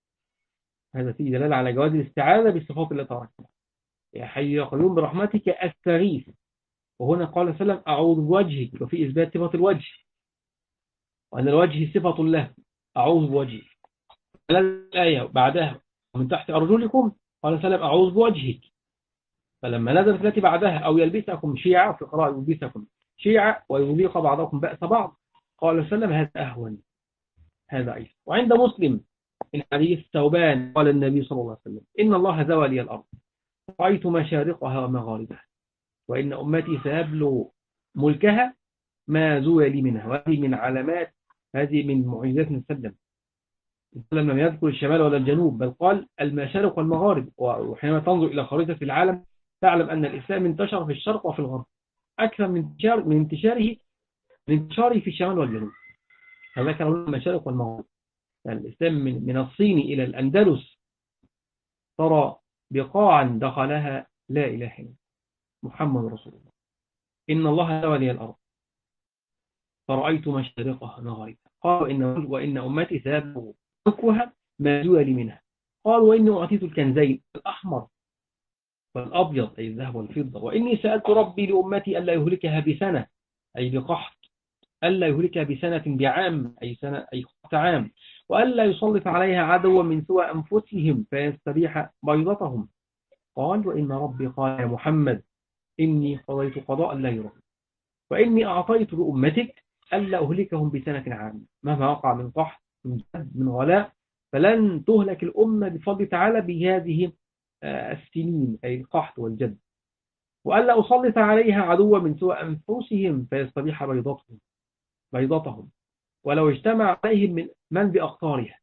[SPEAKER 1] هذا فيه دلالة على جواز الاستعاذة بالصفات التي تركتها. يا حي يا قيوم برحمتك أستغيث، وهنا قال صلى الله عليه وسلم أعوذ بوجهك، وفي إثبات صفة الوجه، وأن الوجه صفة له، أعوذ بوجهك. الآية بعدها ومن تحت أرجلكم قال صلى الله عليه وسلم أعوذ بوجهك. فلما نزلت التي بعدها أو يلبسكم شيعا، في قراءة يلبسكم شيعا ويذيق بعضكم بأس بعض، قال صلى الله عليه وسلم هذا أهون، هذا أيضا. وعند مسلم من حديث ثوبان قال النبي صلى الله عليه وسلم إن الله زوى لي الأرض رأيت مشارقها ومغاربها، وإن أمتي سيبلغ ملكها ما زوى لي منها. وهذه من علامات، هذه من معجزات السلم. السلم لم يذكر الشمال ولا الجنوب، بل قال المشارق والمغارب. وحينما تنظر إلى خريطة العالم تعلم أن الإسلام انتشر في الشرق وفي الغرب أكثر من انتشاره في الشمال والجنوب. هذا كان المشارق والمغارب. يعني الإسلام من الصين إلى الأندلس ترى بقاعا دخلها لا إله إلا محمد رسول الله. إن الله زوى لي الأرض فرأيت مشارقها ومغاربها، قال وإن أمتي سيبلغ ملكها ما زوى لي منها. قال وإني أعطيت الكنزين الأحمر والأبيض أي الذهب والفضة، وإني سألت ربي لأمتي ألا يهلكها بسنة أي بقحط، ألا يهلكها بسنة بعام أي سنة أي قحط عام، وألا يسلط عليها عدوا من سوى أنفسهم فيستبيح بيضتهم. قال وإن ربي قال يا محمد إني قضيت قضاء لا يرد، وإني أعطيت لأمتك ألا أهلكهم بسنة عامة، مهما وقع من قحط من جد من غلاء فلن تهلك الأمة بفضل تعالى بهذه السنين أي القحط والجد، وألا أسلط عليها عدوا من سوى أنفسهم فيستبيح بيضتهم ولو اجتمع عليهم من بأقطارها.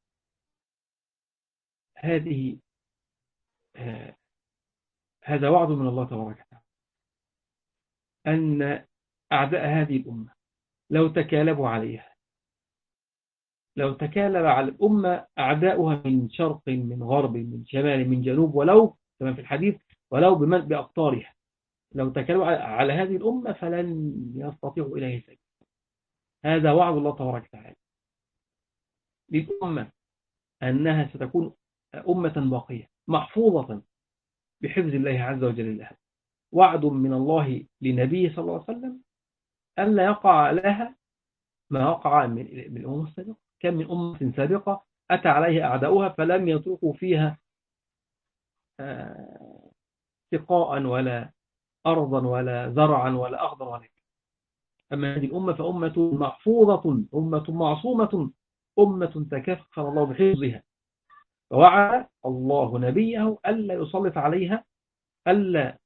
[SPEAKER 1] هذا وعد من الله تبارك وتعالى أن أعداء هذه الأمة لو تكالبوا عليها، لو تكالب على الأمة أعداؤها من شرق من غرب من شمال من جنوب، ولو كما في الحديث ولو بأقطارها، لو تكالبوا على هذه الأمة فلن يستطيعوا إليه سبيل. هذا وعد الله تبارك وتعالى للأمة أنها ستكون أمة باقية محفوظة بحفظ الله عز وجل لها. وعد من الله لنبيه صلى الله عليه وسلم ألا يقع لها ما وقع من الأمم السابقة. كم من أمة سابقة أتى عليها أعداؤها فلم يتركوا فيها سقاء ولا أرضا ولا زرعا ولا أخضر ولا. أما هذه الأمة فأمة محفوظة، أمة معصومة، أمة تكفل الله بحفظها. ووعد الله نبيه ألا يسلط عليها، ألا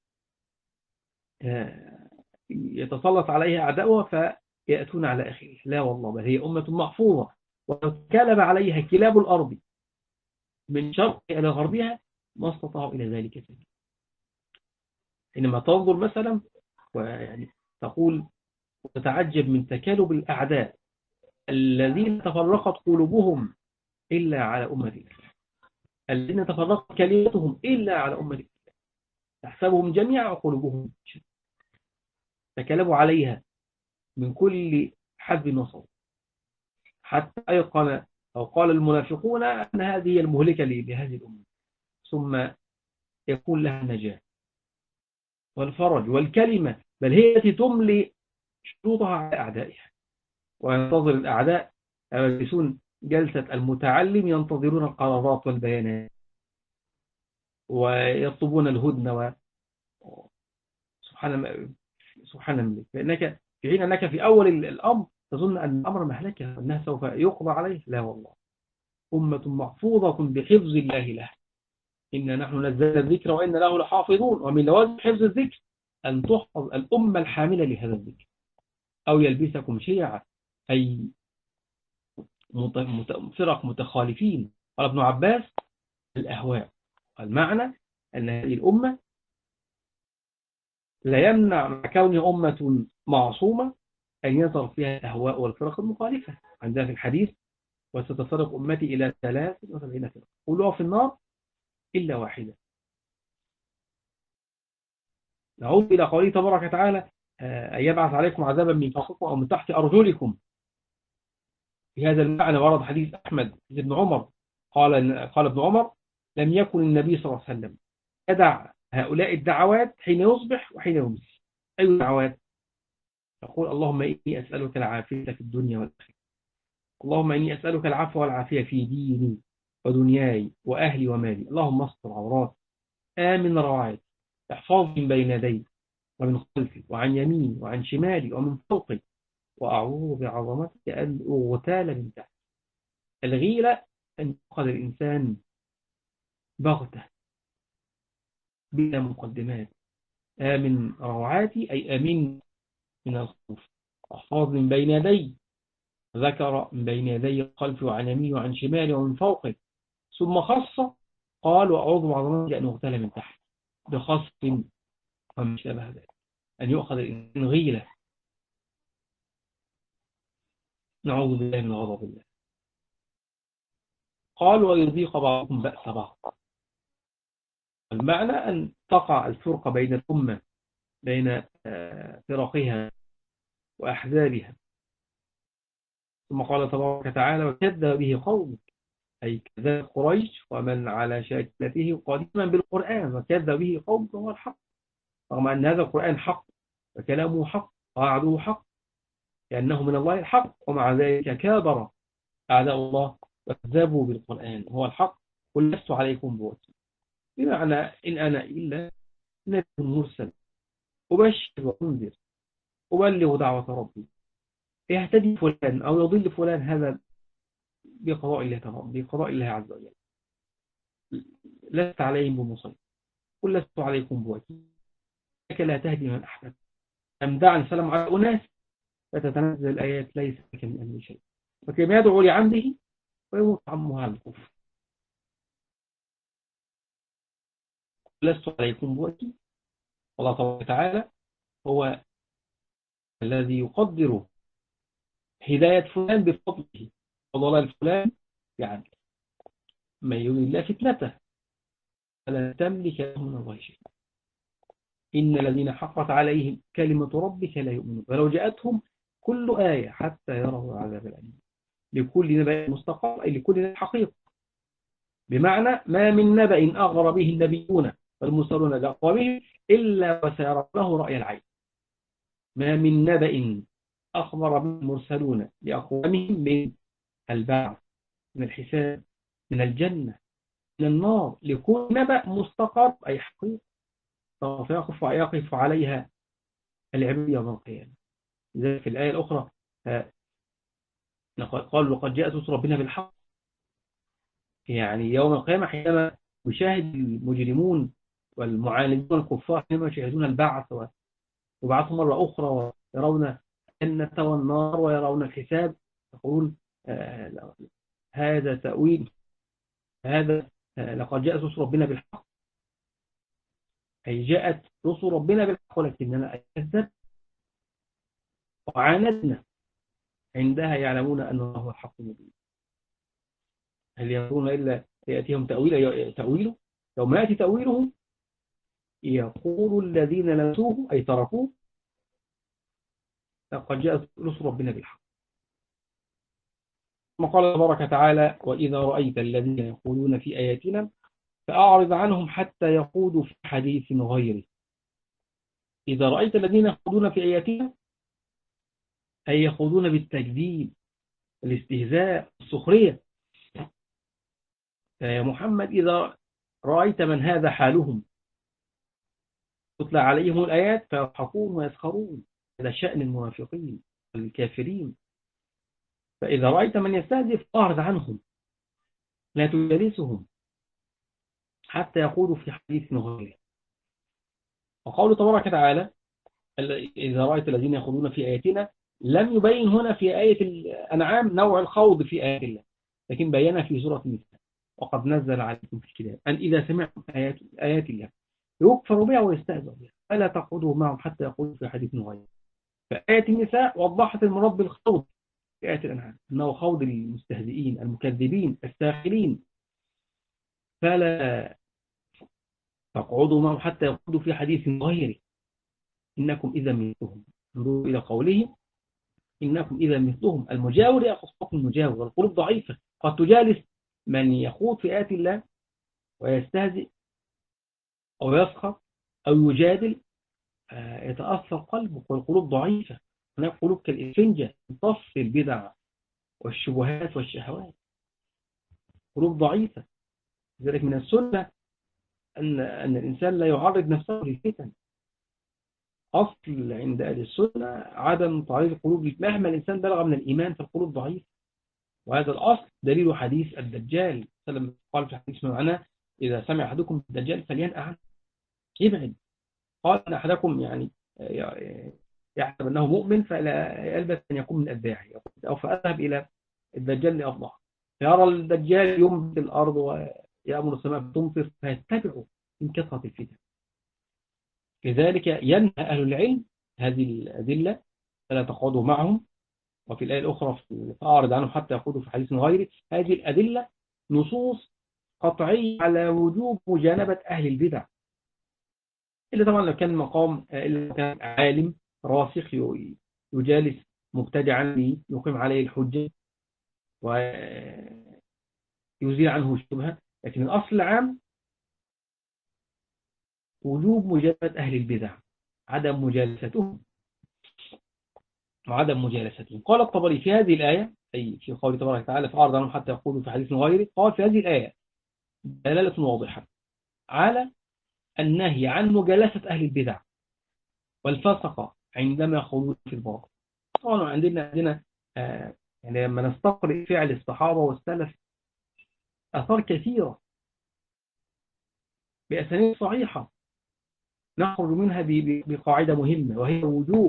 [SPEAKER 1] يتسلط عليها أعداؤها فيأتون على آخره. لا والله، بل هي أمة محفوظة، ولو كلب عليها كلاب الأرض من شرق إلى غربها ما استطاعوا إلى ذلك سبيلا. حينما تنظر مثلا ويعني تقول وتتعجب من تكالب الأعداء الذين تفرقت قلوبهم إلا على أمة الإسلام، الذين تفرقت كلمتهم إلا على أمة الإسلام، تحسبهم جميعا وقلوبهم تكالبوا عليها من كل حد وصل، حتى أيقن أو قال المنافقون أن هذه المهلكة لهذه الأمة، ثم يكون لها النجاة والفرج والكلمة، بل هي التي تملي شروطها على أعدائها. وينتظر الأعداء يجلسون جلسة المتعلم ينتظرون القرارات والبيانات ويطلبون الهدنة سبحان الملك. فإنك في حين أنك في أول الأمر تظن أن الأمر مهلكة وأنها سوف يقضى عليه، لا والله، أمة محفوظة بحفظ الله لها. إنا نحن نزلنا الذكر وإنا له لحافظون. ومن لوازم حفظ الذكر أن تحفظ الأمة الحاملة لهذا الذكر. أو يلبسكم شيعا أي فرق متخالفين. قال ابن عباس الأهواء، المعنى أن هذه الأمة لا يمنع مع كونها أمة معصومة أن يظهر فيها الأهواء والفرق المخالفة. عندنا في الحديث وستفترق أمتي إلى 73 فرقة كلها في النار إلا واحدة. نعود إلى قوله تبارك وتعالى أن يبعث عليكم عذابا من فوقكم أو من تحت أرجلكم. في هذا المعنى ورد حديث أحمد بن عمر قال ابن عمر لم يكن النبي صلى الله عليه وسلم يدع هؤلاء الدعوات حين يصبح وحين يمسي. أي دعوات؟ يقول اللهم إني أسألك العافية في الدنيا والآخرة، اللهم إني أسألك العفو والعافية في ديني ودنياي وأهلي ومالي، اللهم استر عوراتي، آمن روعاتي، احفظني من بين يدي ومن خلفي وعن يميني وعن شمالي ومن فوقي، وأعوذ بعظمتك أن أغتال من تحت. الغيلة أن يأخذ الإنسان بغتة بلا مقدمات. آمن روعاتي أي آمن من الخوف، احفظ من بين يدي، ذكر من بين يدي خلفي وعن يميني وعن شمالي ومن فوقي، ثم خص قال وأعوذ بعظمتك أن أغتال من تحت بخص وما شابه ذلك. أن يؤخذ الإنسان غيلة، نعوذ بالله من غضب الله. قال ويضيق بعضكم بأس بعض. المعنى أن تقع الفرقة بين الأمة، بين فرقها وأحزابها. ثم قال تبارك وتعالى وكذب به قومك، أي كذب قريش ومن على شاكلته قديما بالقرآن، وكذب به قومك هو الحق، رغم أن هذا القرآن حق وكلامه حق وعده حق لأنه من الله الحق، ومع ذلك كابر أعداء الله وكذبوا بالقرآن هو الحق. قل لست عليكم بوكيل، بمعنى إن أنا إلا نبي مرسل أبشر وأنذر أبلغ دعوة ربي، يهتدي فلان أو يضل فلان هذا بقضاء الله عز وجل، لست عليهم بمسيطر. قل لست عليكم بوكيل إنك لا تهدي من أحببت أم دعا السلام على أناس فتتنزل الآيات ليس لك من أمر شيء، وكما يدعو لعمده ويموت عمه على الكفر. لست عليكم بوكيل. الله تبارك وتعالى هو الذي يقدر هداية فلان بفضله وضلال فلان يعني من يريد الله فتنته فلا تملك له من الله شيئا. إن الذين حقت عليهم كلمة ربك لا يؤمنون ولو جاءتهم كل آية حتى يروا العذاب الأليم. لكل نبأ مستقر أي لكل نبأ حقيقة، بمعنى ما من نبأ أغر به النبيون والمرسلون لأقوامهم إلا وسيرى له رأي العين. ما من نبأ أخبر به المرسلون لأقوامهم من البعث، من الحساب، من الجنة، من النار، لكل نبأ مستقر أي حقيقة يقف عليها العباد يوم القيامة. لذلك في الآية الأخرى قالوا لقد جاءت رسل ربنا بالحق، يعني يوم القيامة حينما يشاهد المجرمون والمعاندون والكفار حينما يشاهدون البعث وبعثهم مرة أخرى ويرون الجنة والنار ويرون الحساب، يقول هذا تأويل هذا لقد جاءت رسل ربنا بالحق، أي جاءت رسل ربنا بالحق ولكننا أكذب وعاندنا. عندها يعلمون أنه هو الحق المبين. هل ينظرون إلا يأتيهم تأويله يوم يأتي تأويله يقول الذين نسوه أي تركوه لقد جاءت رسل ربنا بالحق. ثم قال تبارك وتعالى وإذا رأيت الذين يقولون في آياتنا فأعرض عنهم حتى يقودوا في حديث غيره. إذا رأيت الذين يقولون في آياتنا أي يقولون بالتكذيب الاستهزاء السخرية. يا محمد إذا رأيت من هذا حالهم تتلى عليهم الآيات فيضحكون ويسخرون، هذا شأن المنافقين الكافرين. فإذا رأيت من يستهزئ فأعرض عنهم لا تجالسهم حتى يقولوا في حديث غيره. وقوله تبارك وتعالى إذا رأيت الذين يخوضون في آياتنا لم يبين هنا في آية الأنعام نوع الخوض في آيات الله، لكن بينا في سورة النساء وقد نزل عليكم في الكتاب أن إذا سمعتم آيات الله يكفر بها ويستهزأ بها فلا تقعدوا معهم حتى يقولوا في حديث غيره. فآية النساء وضحت المراد بالخوض في آية الأنعام أنه خوض المستهزئين المكذبين الساخرين، فلا تقعدوا معهم حتى يقعدوا في حديث غيره إنكم إذا مثلهم. انظروا إلى قوله إنكم إذا مثلهم. المجاور يأخذ حكم المجاور والقلوب ضعيفة، قد تجالس من يخوض في آيات الله ويستهزئ أو يسخر أو يجادل، يتأثر قلبه، والقلوب ضعيفة. هناك قلوب كالإسفنجة تمتص البدع والشبهات والشهوات، قلوب ضعيفة. لذلك من السنة أن الإنسان لا يعرض نفسه للفتن. أصل عند أهل السنة عدم تعريض القلوب، مهما الإنسان بلغ من الإيمان فالقلوب ضعيفة. وهذا الأصل دليل حديث الدجال سلم قال في حديث معنا: إذا سمع أحدكم الدجال فلينأ عنه، يبعد. قال أن أحدكم يعني يحسب أنه مؤمن فلا يلبث أن يكون من الداعي، أو فأذهب إلى الدجال لأفضح، فيرى الدجال ينبت الأرض ويأمر السماء بتمطر فيتبعه من كثرة الفتن. لذلك ينهى أهل العلم هذه الأدلة فلا تقعدوا معهم. وفي الآية الأخرى فأعرض عنهم حتى يقودوا في حديث غيره. هذه الأدلة نصوص قطعية على وجوب مجانبة أهل البدع، إلا طبعا لو كان مقام، إلا كان عالم راسخ يجالس مبتدعا يقيم عليه الحجة ويزيل عنه الشبهة. لكن الأصل العام وجوب مجانبة أهل البدع، عدم مجالستهم وعدم مجالستهم. قال الطبري في هذه الآية، أي في قوله تبارك وتعالى فأعرض عنهم حتى يقولوا في حديث غيره، قال في هذه الآية دلالة واضحة على النهي عن مجالسة أهل البدع والفسقة عندما يخوضون في الباطل. طبعا عندنا يعني لما نستقرئ فعل الصحابة والسلف آثار كثيرة بأسانيد صحيحة نخرج منها بقاعدة مهمة، وهي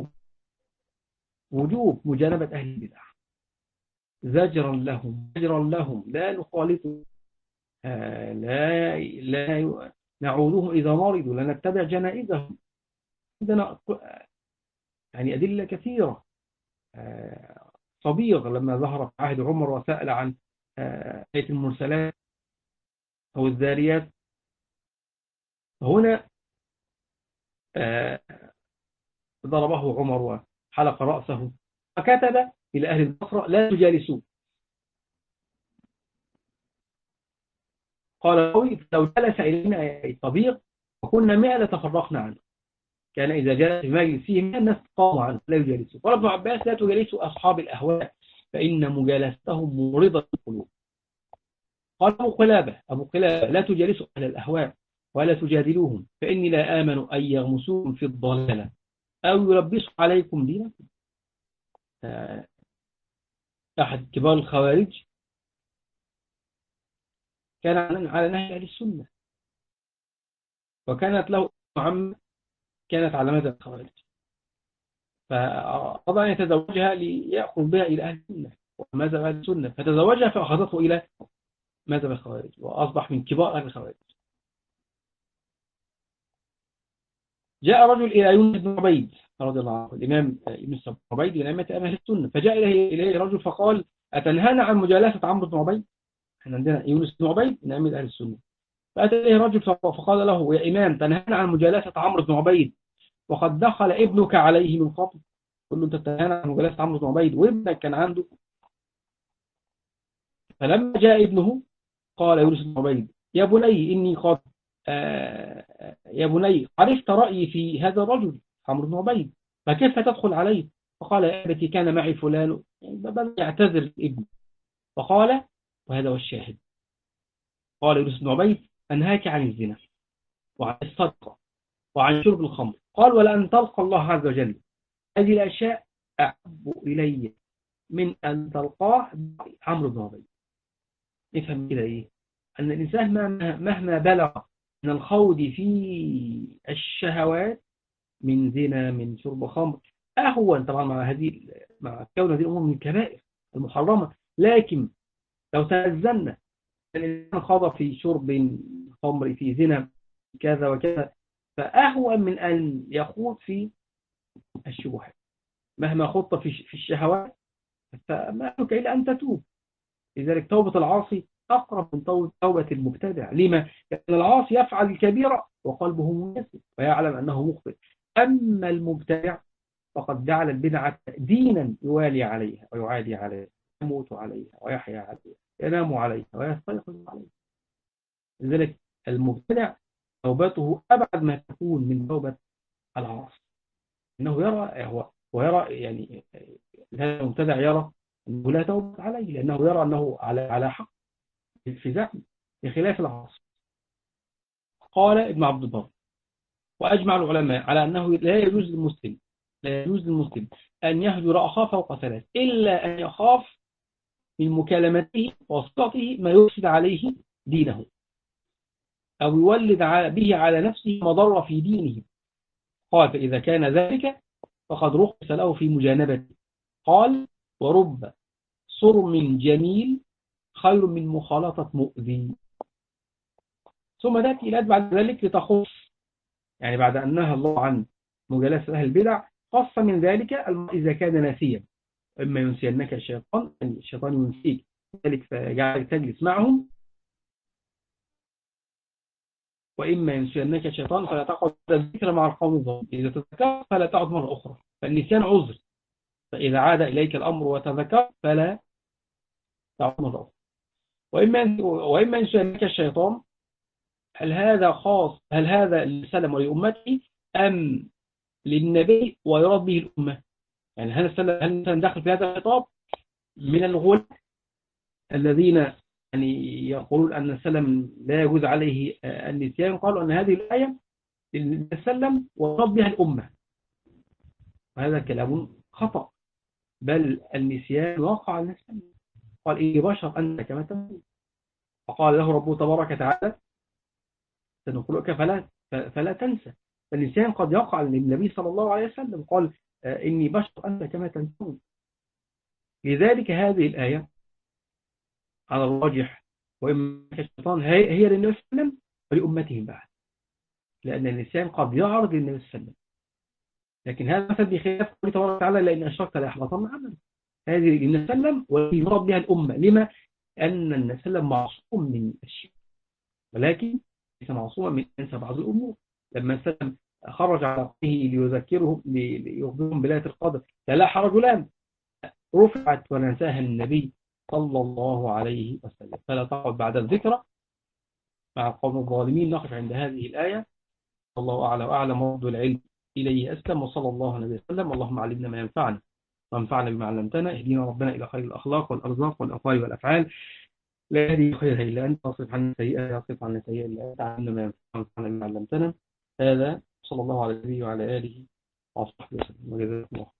[SPEAKER 1] وجوب مجانبة أهل البدع، زجرا لهم لا نخالط، لا نعودهم إذا مرضوا، لا نتبع جنائزهم. عندنا يعني أدلة كثيرة. صبيغ لما ظهر في عهد عمر وسأل عن آية المرسلات أو الذاريات، هنا ضربه عمر وحلق رأسه فكتب إلى أهل البصرة: لا تجالسوه. قال لو جلس إلينا الطبيغ وكنا 100 لتفرقنا عنه. كان إذا جلس في مجلسه 100 الناس قاموا عنه لا يجالسوه. قال ابن عباس: لا تجالسوا أصحاب الأهواء فإن مجالستهم مورضة القلوب. قال أبو قلابة: لا تجالسوا أهل الأهواء ولا تجادلوهم فإني لا آمن أن يغمسوكم في الضلالة أو يلبسوا عليكم دينكم. أحد كبار الخوارج كان على نهي أهل السنة، وكانت له عمة كانت على مذهب الخوارج، فأراد أن يتزوجها ليأخذ بها إلى أهل السنة ومذهب أهل السنة، فتزوجها فأخذته إلى مذهب الخوارج وأصبح من كبار أهل الخوارج. جاء رجل إلى يونس بن عبيد رضي الله عنه، الإمام يونس بن عبيد من أئمة أهل السنة، فجاء إليه رجل فقال: أتنهانا عن مجالسة عمرو بن عبيد؟ احنا عندنا يونس بن عبيد من أئمة أهل السنة. فأتى إليه رجل فقال له: يا إمام، تنهانا عن مجالسة عمرو بن عبيد وقد دخل ابنك عليه من قبل. قل له: أنت تنهانا عن مجالسة عمرو بن عبيد وابنك كان عنده. فلما جاء ابنه قال يونس بن عبيد: يا بني إني قد يا بني عرفت رأيي في هذا الرجل عمرو بن عبيد، فكيف تدخل عليه؟ فقال: يا أبتي كان معي فلان. بدأ يعتذر الابن. فقال، وهذا هو الشاهد، قال يونس بن عبيد: أنهاك عن الزنا وعن الصدقة وعن شرب الخمر. قال: ولأن تلقى الله عز وجل. هذه الأشياء أحب إلي من أن تلقاه عمرو بن عبيد. نفهم كده إيه؟ أن الإنسان مهما بلغ من الخوض في الشهوات من زنا من شرب خمر أهون طبعا مع كون هذه الأمور من الكبائر المحرمة، لكن لو تنزلنا الإنسان خاض في شرب خمر في زنا كذا وكذا فأهون من أن يخوض في الشبهات. مهما خضت في الشهوات فما لك إلا أن تتوب. لذلك توبة العاصي أقرب من توبة المبتدع. لما؟ لأن العاصي يفعل الكبيرة وقلبه مناسب ويعلم أنه مخطئ، أما المبتدع فقد جعل البدعة دينا يوالي عليها ويعادي عليها، يموت عليها ويحيا عليها، ينام عليها ويستيقظ عليها. لذلك المبتدع توبته أبعد ما تكون من توبة العاصي، إنه يرى ويرى يعني هذا المبتدع يرى أنه لا توبة عليه، لأنه يرى أنه على حق في ذاته بخلاف العاصي. قال ابن عبد البر: وأجمع العلماء على أنه لا يجوز للمسلم أن يهجر أخاه فوق ثلاث، إلا أن يخاف من مكالمته وصلته ما يفسد عليه دينه، أو يولد به على نفسه مضرة في دينه. قال: فإذا كان ذلك فقد رخص له في مجانبته. قال: ورب صرم جميل خير من مخالطة مؤذي. ثم تأتي الآيات بعد ذلك لتخص، يعني بعد أن نهى الله عن مجالسة أهل البدع خاص من ذلك إذا كان ناسيا، إما ينسينك الشيطان، يعني الشيطان ينسيك ذلك فيجعلك تجلس معهم، وإما ينسينك الشيطان فلا تقعد الذكر مع القوم الظالمين، إذا تذكرت فلا تعد مرة أخرى، فالنسيان عذر، فإذا عاد إليك الأمر وتذكرت فلا تعد مرة أخرى. وإما ينسينك الشيطان، هل هذا للسلم ولأمته أم للنبي ويراد به الأمة؟ يعني هل السلم داخل في هذا الخطاب من الغلاة الذين يعني يقولون أن السلم لا يجوز عليه النسيان، قالوا أن هذه الآية للسلم ويراد بها الأمة، وهذا كلام خطأ، بل النسيان واقع على السلم. قال: إني بشر أنت كما تقول. فقال له ربه تبارك وتعالى: سنقرئك فلا تنسى. فالنسيان قد يقع للنبي صلى الله عليه وسلم، قال: إني بشر أنت كما تنسون. لذلك هذه الآية على الراجح وإما الشيطان هي للنبي صلى الله عليه وسلم ولأمتهم بعد، لأن النسيان قد يعرض للنبي صلى الله عليه وسلم، لكن هذا مثل بخلاف قوله تبارك وتعالى: لأن أشركت ليحبطن عملك. هذه للنبي صلى الله عليه وسلم ويراد بها الأمة. لما؟ أن النبي صلى الله عليه وسلم معصوم من الشرك، ولكن ليس معصوما من أنسى بعض الأمور. لما سلم خرج على قومه ليذكرهم ليخبرهم بليلة القدر، لا حرج الآن، رفعت ونساها النبي صلى الله عليه وسلم، فلا تقعد بعد الذكرى مع القوم الظالمين. نقف عند هذه الآية. الله أعلى وأعلم، ورد العلم إليه أسلم، وصلى الله عليه وسلم. اللهم علمنا ما ينفعنا وانفعنا بما علمتنا. اهدنا ربنا إلى خير الأخلاق والأرزاق والأقوال والأفعال، لا يهدي خيرها إلا أنت، واصرف عنا سيئة يصرف عنا سيئة إلا أنت. علمنا ما ينفعنا وانفعنا بما علمتنا. هذا صلى الله على النبي وعلى آله وصحبه وسلم، وجزاكم الله.